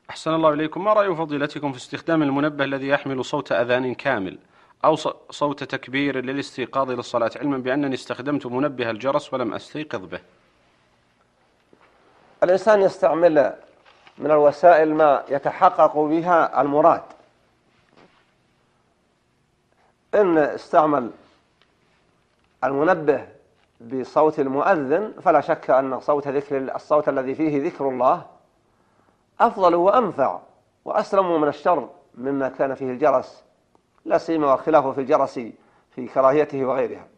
أحسن الله إليكم. ما رأي فضيلتكم في استخدام المنبه الذي يحمل صوت أذان كامل أو صوت تكبير للاستيقاظ إلى الصلاة، علما بأنني استخدمت منبه الجرس ولم أستيقظ به؟ الإنسان يستعمل من الوسائل ما يتحقق بها المراد. إن استعمل المنبه بصوت المؤذن فلا شك أن الصوت الذي فيه ذكر الله أفضل وأنفع وأسلم من الشر مما كان فيه الجرس، لا سيما والخلاف في الجرس في كراهيته وغيرها.